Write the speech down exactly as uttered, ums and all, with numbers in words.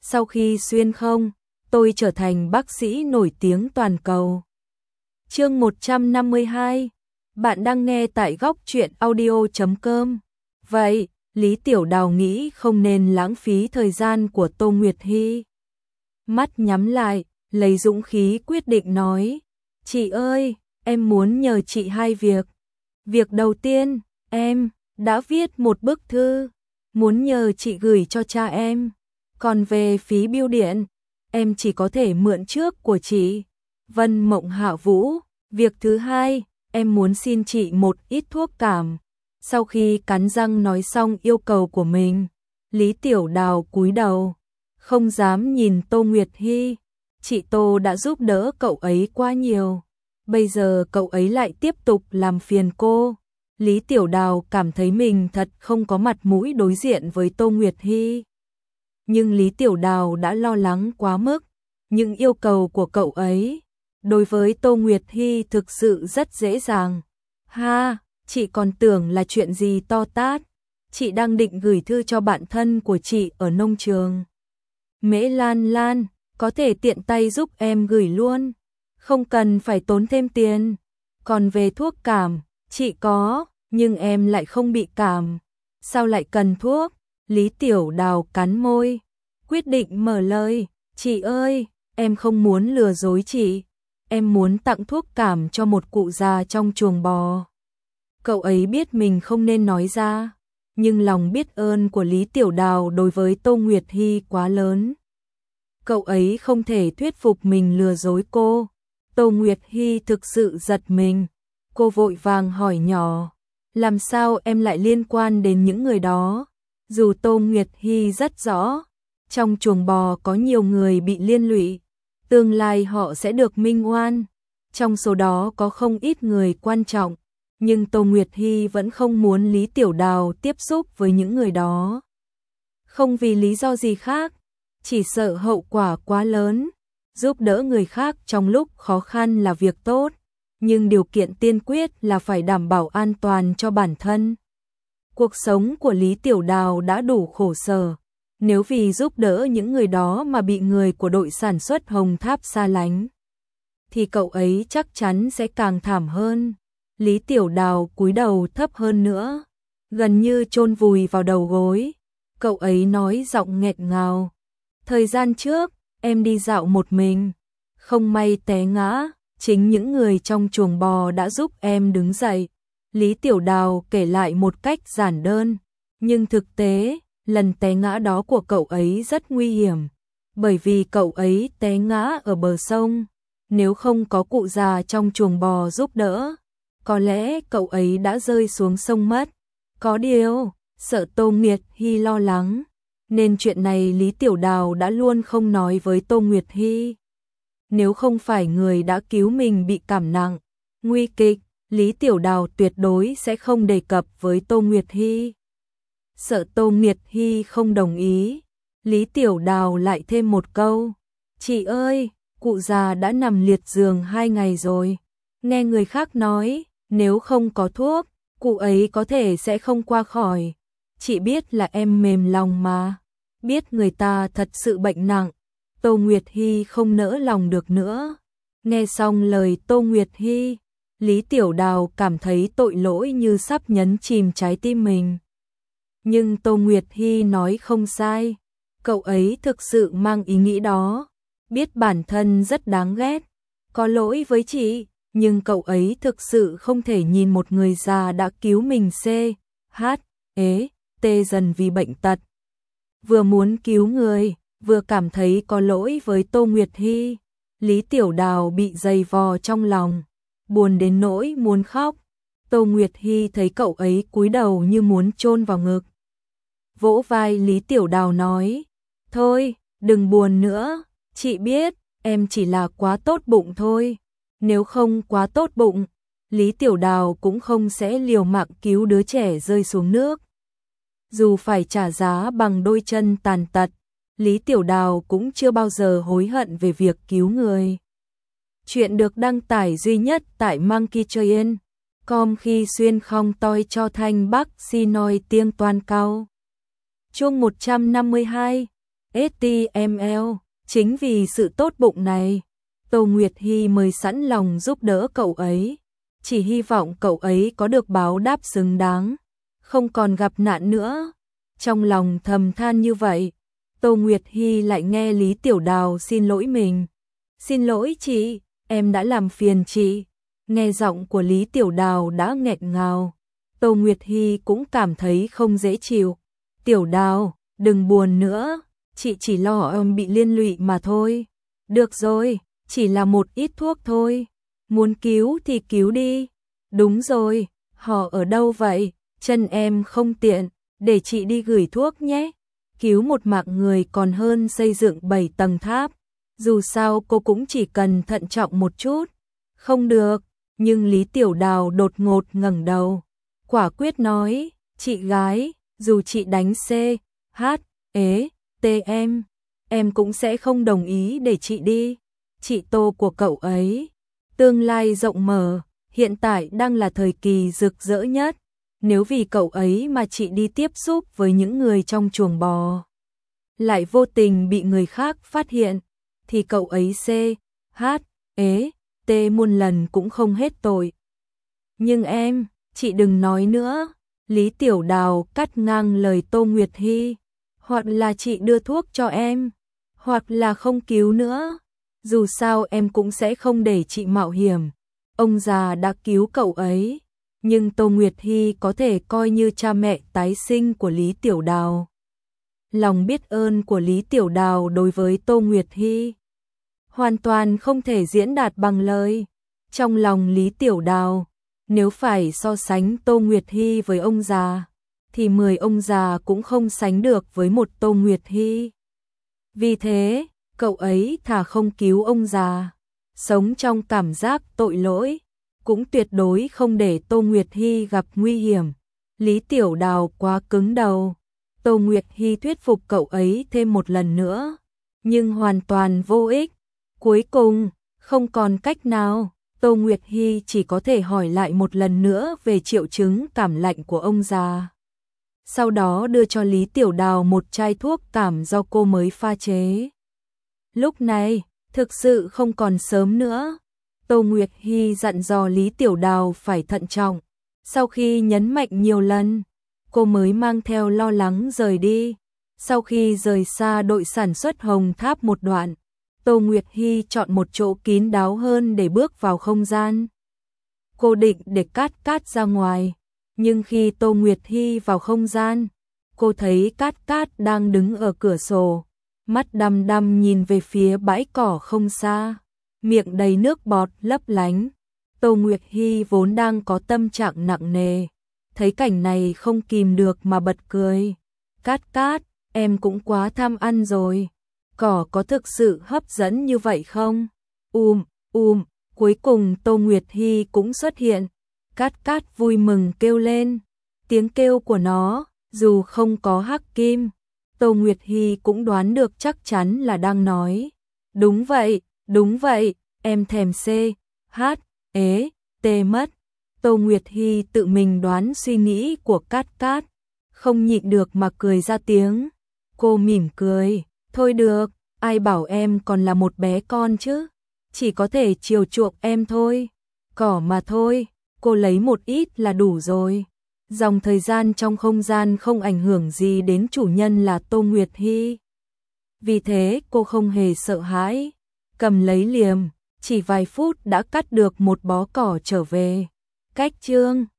sau khi xuyên không, tôi trở thành bác sĩ nổi tiếng toàn cầu. Chương một trăm năm mươi hai. Bạn đang nghe tại góc truyện audio chấm com. Vậy, Lý Tiểu Đào nghĩ không nên lãng phí thời gian của Tô Nguyệt Hy. Mắt nhắm lại, lấy dũng khí quyết định nói, chị ơi, em muốn nhờ chị hai việc. Việc đầu tiên, em đã viết một bức thư, muốn nhờ chị gửi cho cha em. Còn về phí bưu điện, em chỉ có thể mượn trước của chị Vân Mộng Hạ Vũ. Việc thứ hai, em muốn xin chị một ít thuốc cảm. Sau khi cắn răng nói xong yêu cầu của mình, Lý Tiểu Đào cúi đầu, không dám nhìn Tô Nguyệt Hy. Chị Tô đã giúp đỡ cậu ấy quá nhiều, bây giờ cậu ấy lại tiếp tục làm phiền cô. Lý Tiểu Đào cảm thấy mình thật không có mặt mũi đối diện với Tô Nguyệt Hy. Nhưng Lý Tiểu Đào đã lo lắng quá mức, những yêu cầu của cậu ấy đối với Tô Nguyệt Hy thực sự rất dễ dàng. Ha, chị còn tưởng là chuyện gì to tát. Chị đang định gửi thư cho bạn thân của chị ở nông trường. Mễ Lan Lan, có thể tiện tay giúp em gửi luôn, không cần phải tốn thêm tiền. Còn về thuốc cảm, chị có, nhưng em lại không bị cảm, sao lại cần thuốc? Lý Tiểu Đào cắn môi, quyết định mở lời, chị ơi, em không muốn lừa dối chị, em muốn tặng thuốc cảm cho một cụ già trong chuồng bò. Cậu ấy biết mình không nên nói ra, nhưng lòng biết ơn của Lý Tiểu Đào đối với Tô Nguyệt Hy quá lớn. Cậu ấy không thể thuyết phục mình lừa dối cô. Tô Nguyệt Hy thực sự giật mình, cô vội vàng hỏi nhỏ, làm sao em lại liên quan đến những người đó? Dù Tô Nguyệt Hy rất rõ, trong chuồng bò có nhiều người bị liên lụy, tương lai họ sẽ được minh oan, trong số đó có không ít người quan trọng, nhưng Tô Nguyệt Hy vẫn không muốn Lý Tiểu Đào tiếp xúc với những người đó. Không vì lý do gì khác, chỉ sợ hậu quả quá lớn. Giúp đỡ người khác trong lúc khó khăn là việc tốt, nhưng điều kiện tiên quyết là phải đảm bảo an toàn cho bản thân. Cuộc sống của Lý Tiểu Đào đã đủ khổ sở, nếu vì giúp đỡ những người đó mà bị người của đội sản xuất Hồng Tháp xa lánh, thì cậu ấy chắc chắn sẽ càng thảm hơn. Lý Tiểu Đào cúi đầu thấp hơn nữa, gần như chôn vùi vào đầu gối. Cậu ấy nói giọng nghẹn ngào, thời gian trước, em đi dạo một mình, không may té ngã, chính những người trong chuồng bò đã giúp em đứng dậy. Lý Tiểu Đào kể lại một cách giản đơn, nhưng thực tế, lần té ngã đó của cậu ấy rất nguy hiểm, bởi vì cậu ấy té ngã ở bờ sông, nếu không có cụ già trong chuồng bò giúp đỡ, có lẽ cậu ấy đã rơi xuống sông mất. Có điều, sợ Tô Nguyệt Hy lo lắng, nên chuyện này Lý Tiểu Đào đã luôn không nói với Tô Nguyệt Hy. Nếu không phải người đã cứu mình bị cảm nặng, nguy kịch, Lý Tiểu Đào tuyệt đối sẽ không đề cập với Tô Nguyệt Hy. Sợ Tô Nguyệt Hy không đồng ý, Lý Tiểu Đào lại thêm một câu, chị ơi, cụ già đã nằm liệt giường hai ngày rồi, nghe người khác nói, nếu không có thuốc, cụ ấy có thể sẽ không qua khỏi. Chị biết là em mềm lòng mà, biết người ta thật sự bệnh nặng. Tô Nguyệt Hy không nỡ lòng được nữa. Nghe xong lời Tô Nguyệt Hy, Lý Tiểu Đào cảm thấy tội lỗi như sắp nhấn chìm trái tim mình. Nhưng Tô Nguyệt Hy nói không sai, cậu ấy thực sự mang ý nghĩ đó, biết bản thân rất đáng ghét, có lỗi với chị, nhưng cậu ấy thực sự không thể nhìn một người già đã cứu mình C, H, ế, tê dần vì bệnh tật. Vừa muốn cứu người, vừa cảm thấy có lỗi với Tô Nguyệt Hy. Lý Tiểu Đào bị dày vò trong lòng, buồn đến nỗi muốn khóc. Tô Nguyệt Hy thấy cậu ấy cúi đầu như muốn chôn vào ngực, vỗ vai Lý Tiểu Đào nói, thôi, đừng buồn nữa, chị biết, em chỉ là quá tốt bụng thôi. Nếu không quá tốt bụng, Lý Tiểu Đào cũng không sẽ liều mạng cứu đứa trẻ rơi xuống nước. Dù phải trả giá bằng đôi chân tàn tật, Lý Tiểu Đào cũng chưa bao giờ hối hận về việc cứu người. Chuyện được đăng tải duy nhất tại Monkey Train chấm com khi xuyên không toi cho thanh bắc si nói tiếng toàn cao. Chương một trăm năm mươi hai. ét tê em lờ, chính vì sự tốt bụng này, Tô Nguyệt Hy mới sẵn lòng giúp đỡ cậu ấy, chỉ hy vọng cậu ấy có được báo đáp xứng đáng, không còn gặp nạn nữa. Trong lòng thầm than như vậy, Tô Nguyệt Hy lại nghe Lý Tiểu Đào xin lỗi mình. Xin lỗi chị, em đã làm phiền chị. Nghe giọng của Lý Tiểu Đào đã nghẹn ngào, Tô Nguyệt Hy cũng cảm thấy không dễ chịu. Tiểu Đào, đừng buồn nữa, chị chỉ lo em bị liên lụy mà thôi. Được rồi, chỉ là một ít thuốc thôi. Muốn cứu thì cứu đi. Đúng rồi, họ ở đâu vậy? Chân em không tiện, để chị đi gửi thuốc nhé. Cứu một mạng người còn hơn xây dựng bảy tầng tháp. Dù sao cô cũng chỉ cần thận trọng một chút. Không được, nhưng Lý Tiểu Đào đột ngột ngẩng đầu, quả quyết nói, chị gái, dù chị đánh C, H, ế, T em, em cũng sẽ không đồng ý để chị đi. Chị Tô của cậu ấy, tương lai rộng mở, hiện tại đang là thời kỳ rực rỡ nhất. Nếu vì cậu ấy mà chị đi tiếp xúc với những người trong chuồng bò, lại vô tình bị người khác phát hiện, thì cậu ấy C, H, ế, T muôn lần cũng không hết tội. Nhưng em, chị đừng nói nữa. Lý Tiểu Đào cắt ngang lời Tô Nguyệt Hy. Hoặc là chị đưa thuốc cho em, hoặc là không cứu nữa. Dù sao em cũng sẽ không để chị mạo hiểm. Ông già đã cứu cậu ấy, nhưng Tô Nguyệt Hy có thể coi như cha mẹ tái sinh của Lý Tiểu Đào. Lòng biết ơn của Lý Tiểu Đào đối với Tô Nguyệt Hy hoàn toàn không thể diễn đạt bằng lời. Trong lòng Lý Tiểu Đào, nếu phải so sánh Tô Nguyệt Hy với ông già, thì mười ông già cũng không sánh được với một Tô Nguyệt Hy. Vì thế, cậu ấy thà không cứu ông già, sống trong cảm giác tội lỗi, cũng tuyệt đối không để Tô Nguyệt Hy gặp nguy hiểm. Lý Tiểu Đào quá cứng đầu. Tô Nguyệt Hy thuyết phục cậu ấy thêm một lần nữa, nhưng hoàn toàn vô ích. Cuối cùng, không còn cách nào, Tô Nguyệt Hy chỉ có thể hỏi lại một lần nữa về triệu chứng cảm lạnh của ông già. Sau đó đưa cho Lý Tiểu Đào một chai thuốc cảm do cô mới pha chế. Lúc này, thực sự không còn sớm nữa. Tô Nguyệt Hy dặn dò Lý Tiểu Đào phải thận trọng. Sau khi nhấn mạnh nhiều lần, cô mới mang theo lo lắng rời đi. Sau khi rời xa đội sản xuất Hồng Tháp một đoạn, Tô Nguyệt Hy chọn một chỗ kín đáo hơn để bước vào không gian. Cô định để Cát Cát ra ngoài, nhưng khi Tô Nguyệt Hy vào không gian, cô thấy Cát Cát đang đứng ở cửa sổ, mắt đăm đăm nhìn về phía bãi cỏ không xa, miệng đầy nước bọt lấp lánh. Tô Nguyệt Hy vốn đang có tâm trạng nặng nề, thấy cảnh này không kìm được mà bật cười. Cát Cát, em cũng quá tham ăn rồi. Cỏ có thực sự hấp dẫn như vậy không? Ùm, ùm, cuối cùng Tô Nguyệt Hy cũng xuất hiện. Cát Cát vui mừng kêu lên. Tiếng kêu của nó, dù không có hắc kim, Tô Nguyệt Hy cũng đoán được chắc chắn là đang nói. Đúng vậy, đúng vậy, em thèm C, H, ế, T mất. Tô Nguyệt Hy tự mình đoán suy nghĩ của Cát Cát, không nhịn được mà cười ra tiếng. Cô mỉm cười. Thôi được, ai bảo em còn là một bé con chứ, chỉ có thể chiều chuộng em thôi. Cỏ mà thôi, cô lấy một ít là đủ rồi. Dòng thời gian trong không gian không ảnh hưởng gì đến chủ nhân là Tô Nguyệt Hy. Vì thế cô không hề sợ hãi, cầm lấy liềm, chỉ vài phút đã cắt được một bó cỏ trở về. Cách chương